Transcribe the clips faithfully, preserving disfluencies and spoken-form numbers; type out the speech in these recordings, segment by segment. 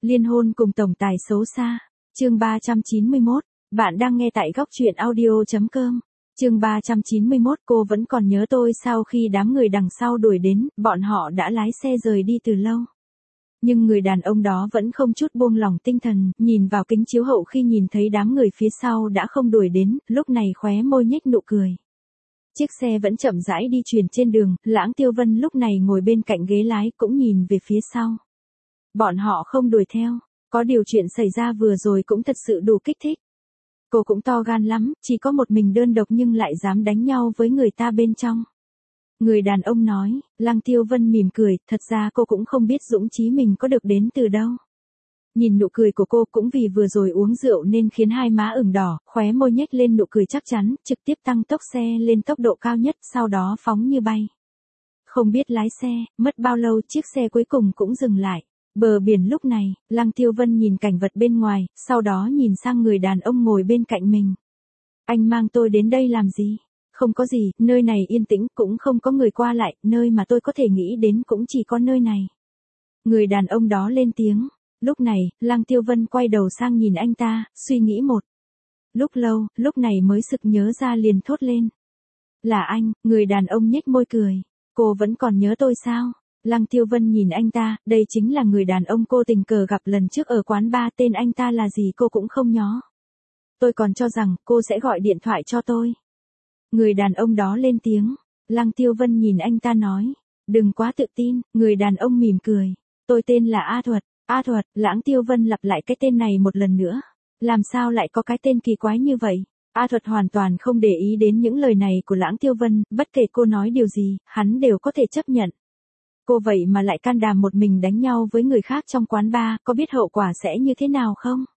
Liên hôn cùng tổng tài xấu xa. Chương ba trăm chín mươi mốt. Bạn đang nghe tại góc truyện audio.com. Chương ba trăm chín mươi mốt. Cô vẫn còn nhớ tôi sau khi đám người đằng sau đuổi đến, bọn họ đã lái xe rời đi từ lâu. Nhưng người đàn ông đó vẫn không chút buông lỏng tinh thần, nhìn vào kính chiếu hậu khi nhìn thấy đám người phía sau đã không đuổi đến, lúc này khóe môi nhếch nụ cười. Chiếc xe vẫn chậm rãi đi chuyển trên đường, Lãng Tiêu Vân lúc này ngồi bên cạnh ghế lái cũng nhìn về phía sau. Bọn họ không đuổi theo, có điều chuyện xảy ra vừa rồi cũng thật sự đủ kích thích. Cô cũng to gan lắm, chỉ có một mình đơn độc nhưng lại dám đánh nhau với người ta bên trong. Người đàn ông nói. Lăng Tiêu Vân mỉm cười, thật ra cô cũng không biết dũng chí mình có được đến từ đâu. Nhìn nụ cười của cô cũng vì vừa rồi uống rượu nên khiến hai má ửng đỏ, khóe môi nhếch lên nụ cười chắc chắn, trực tiếp tăng tốc xe lên tốc độ cao nhất, sau đó phóng như bay. Không biết lái xe, mất bao lâu chiếc xe cuối cùng cũng dừng lại. Bờ biển lúc này, Lăng Tiêu Vân nhìn cảnh vật bên ngoài, sau đó nhìn sang người đàn ông ngồi bên cạnh mình. Anh mang tôi đến đây làm gì? Không có gì, nơi này yên tĩnh, cũng không có người qua lại, nơi mà tôi có thể nghĩ đến cũng chỉ có nơi này. Người đàn ông đó lên tiếng. Lúc này, Lăng Tiêu Vân quay đầu sang nhìn anh ta, suy nghĩ một lúc lâu, lúc này mới sực nhớ ra liền thốt lên. Là anh. Người đàn ông nhếch môi cười. Cô vẫn còn nhớ tôi sao? Lăng Tiêu Vân nhìn anh ta, đây chính là người đàn ông cô tình cờ gặp lần trước ở quán bar, tên anh ta là gì cô cũng không nhớ. Tôi còn cho rằng cô sẽ gọi điện thoại cho tôi. Người đàn ông đó lên tiếng. Lăng Tiêu Vân nhìn anh ta nói. Đừng quá tự tin. Người đàn ông mỉm cười. Tôi tên là A Thuật. A Thuật. Lãng Tiêu Vân lặp lại cái tên này một lần nữa. Làm sao lại có cái tên kỳ quái như vậy? A Thuật hoàn toàn không để ý đến những lời này của Lãng Tiêu Vân, bất kể cô nói điều gì, hắn đều có thể chấp nhận. Cô vậy mà lại can đảm một mình đánh nhau với người khác trong quán bar, có biết hậu quả sẽ như thế nào không?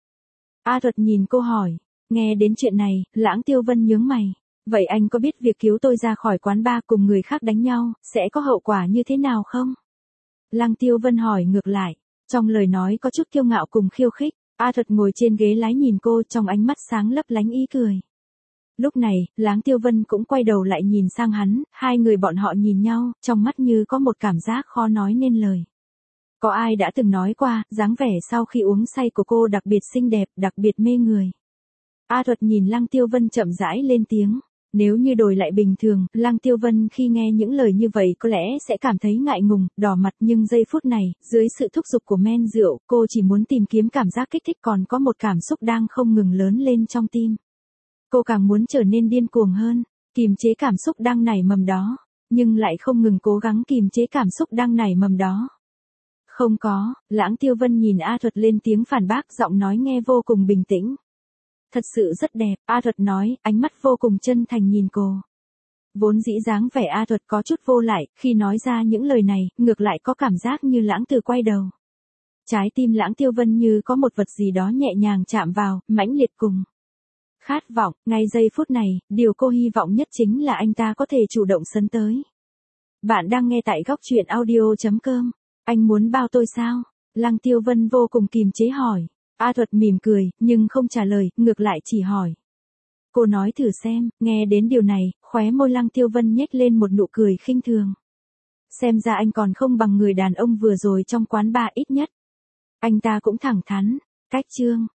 A Thuật nhìn cô hỏi. Nghe đến chuyện này, Lãng Tiêu Vân nhướng mày. Vậy anh có biết việc cứu tôi ra khỏi quán bar cùng người khác đánh nhau, sẽ có hậu quả như thế nào không? Lăng Tiêu Vân hỏi ngược lại. Trong lời nói có chút kiêu ngạo cùng khiêu khích. A Thuật ngồi trên ghế lái nhìn cô, trong ánh mắt sáng lấp lánh ý cười. Lúc này, Lãng Tiêu Vân cũng quay đầu lại nhìn sang hắn, hai người bọn họ nhìn nhau, trong mắt như có một cảm giác khó nói nên lời. Có ai đã từng nói qua, dáng vẻ sau khi uống say của cô đặc biệt xinh đẹp, đặc biệt mê người. A Thuật nhìn Lăng Tiêu Vân chậm rãi lên tiếng. Nếu như đổi lại bình thường, Lăng Tiêu Vân khi nghe những lời như vậy có lẽ sẽ cảm thấy ngại ngùng, đỏ mặt, nhưng giây phút này, dưới sự thúc giục của men rượu, cô chỉ muốn tìm kiếm cảm giác kích thích, còn có một cảm xúc đang không ngừng lớn lên trong tim. Cô càng muốn trở nên điên cuồng hơn, kìm chế cảm xúc đang nảy mầm đó, nhưng lại không ngừng cố gắng kìm chế cảm xúc đang nảy mầm đó. Không có. Lãng Tiêu Vân nhìn A Thuật lên tiếng phản bác, giọng nói nghe vô cùng bình tĩnh. Thật sự rất đẹp. A Thuật nói, ánh mắt vô cùng chân thành nhìn cô. Vốn dĩ dáng vẻ A Thuật có chút vô lại, khi nói ra những lời này, ngược lại có cảm giác như Lãng Từ quay đầu. Trái tim Lãng Tiêu Vân như có một vật gì đó nhẹ nhàng chạm vào, mãnh liệt cùng khát vọng. Ngay giây phút này, điều cô hy vọng nhất chính là anh ta có thể chủ động sấn tới. Bạn đang nghe tại góc truyện audio.com. Anh muốn bao tôi sao? Lăng Tiêu Vân vô cùng kìm chế hỏi. A Thuật mỉm cười, nhưng không trả lời, ngược lại chỉ hỏi. Cô nói thử xem. Nghe đến điều này, khóe môi Lăng Tiêu Vân nhếch lên một nụ cười khinh thường. Xem ra anh còn không bằng người đàn ông vừa rồi trong quán bar ít nhất. Anh ta cũng thẳng thắn. Cách chương.